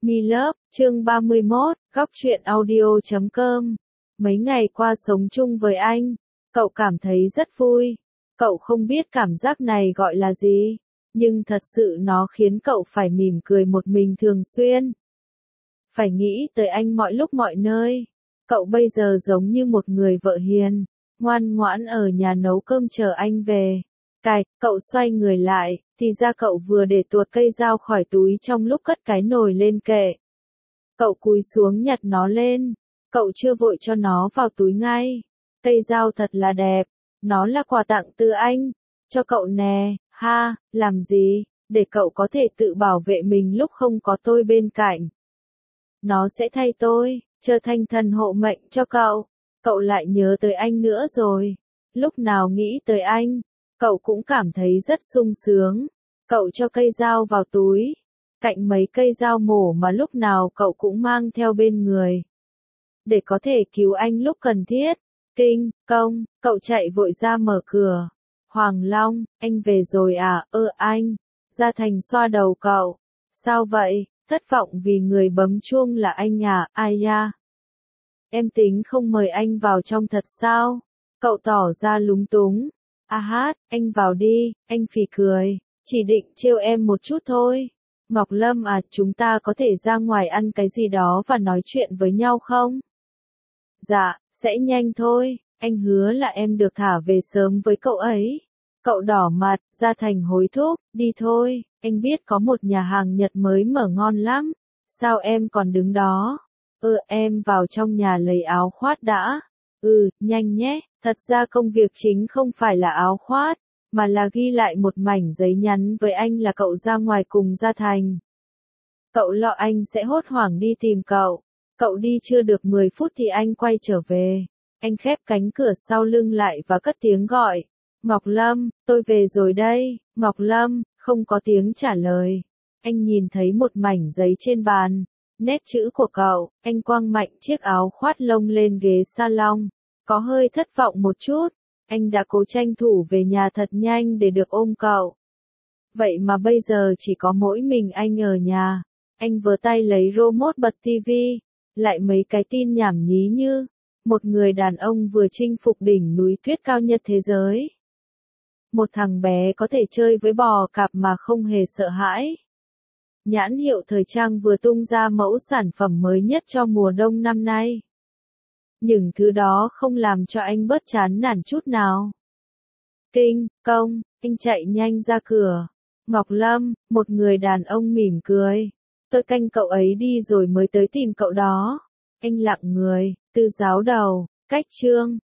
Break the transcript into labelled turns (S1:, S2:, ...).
S1: Milove, chương 31, góc truyện audio.com. Mấy ngày qua sống chung với anh, cậu cảm thấy rất vui. Cậu không biết cảm giác này gọi là gì, nhưng thật sự nó khiến cậu phải mỉm cười một mình thường xuyên. Phải nghĩ tới anh mọi lúc mọi nơi. Cậu bây giờ giống như một người vợ hiền, ngoan ngoãn ở nhà nấu cơm chờ anh về. Cậu xoay người lại, thì ra cậu vừa để tuột cây dao khỏi túi trong lúc cất cái nồi lên kệ. Cậu cúi xuống nhặt nó lên, cậu chưa vội cho nó vào túi ngay. Cây dao thật là đẹp, nó là quà tặng từ anh, cho cậu nè, ha, làm gì, để cậu có thể tự bảo vệ mình lúc không có tôi bên cạnh. Nó sẽ thay tôi, trở thành thần hộ mệnh cho cậu. Cậu lại nhớ tới anh nữa rồi. Lúc nào nghĩ tới anh, cậu cũng cảm thấy rất sung sướng. Cậu cho cây dao vào túi, cạnh mấy cây dao mổ mà lúc nào cậu cũng mang theo bên người, để có thể cứu anh lúc cần thiết. Kinh công, cậu chạy vội ra mở cửa. Hoàng Long, anh về rồi à? Anh. Gia Thành xoa đầu cậu. Sao vậy? Thất vọng vì người bấm chuông là anh à? Ai ya? Em tính không mời anh vào trong thật sao? Cậu tỏ ra lúng túng. Anh vào đi, anh phì cười. Chỉ định trêu em một chút thôi. Ngọc Lâm à, chúng ta có thể ra ngoài ăn cái gì đó và nói chuyện với nhau không? Dạ, sẽ nhanh thôi, anh hứa là em được thả về sớm với cậu ấy. Cậu đỏ mặt, Gia Thành hối thúc, đi thôi, anh biết có một nhà hàng Nhật mới mở ngon lắm. Sao em còn đứng đó? Em vào trong nhà lấy áo khoác đã. Nhanh nhé, thật ra công việc chính không phải là áo khoác, mà là ghi lại một mảnh giấy nhắn với anh là cậu ra ngoài cùng Gia Thành. Cậu lo anh sẽ hốt hoảng đi tìm cậu. Cậu đi chưa được 10 phút thì anh quay trở về. Anh khép cánh cửa sau lưng lại và cất tiếng gọi. Ngọc Lâm, tôi về rồi đây. Ngọc Lâm, không có tiếng trả lời. Anh nhìn thấy một mảnh giấy trên bàn. Nét chữ của cậu, anh quăng mạnh chiếc áo khoác lông lên ghế salon. Có hơi thất vọng một chút. Anh đã cố tranh thủ về nhà thật nhanh để được ôm cậu. Vậy mà bây giờ chỉ có mỗi mình anh ở nhà. Anh vừa tay lấy remote bật tivi. Lại mấy cái tin nhảm nhí như một người đàn ông vừa chinh phục đỉnh núi tuyết cao nhất thế giới. Một thằng bé có thể chơi với bò cạp mà không hề sợ hãi. Nhãn hiệu thời trang vừa tung ra mẫu sản phẩm mới nhất cho mùa đông năm nay. Những thứ đó không làm cho anh bớt chán nản chút nào. Kinh công, anh chạy nhanh ra cửa. Ngọc Lâm, một người đàn ông mỉm cười. Tôi canh cậu ấy đi rồi mới tới tìm cậu đó. Anh lặng người, từ giáo đầu, cách chương.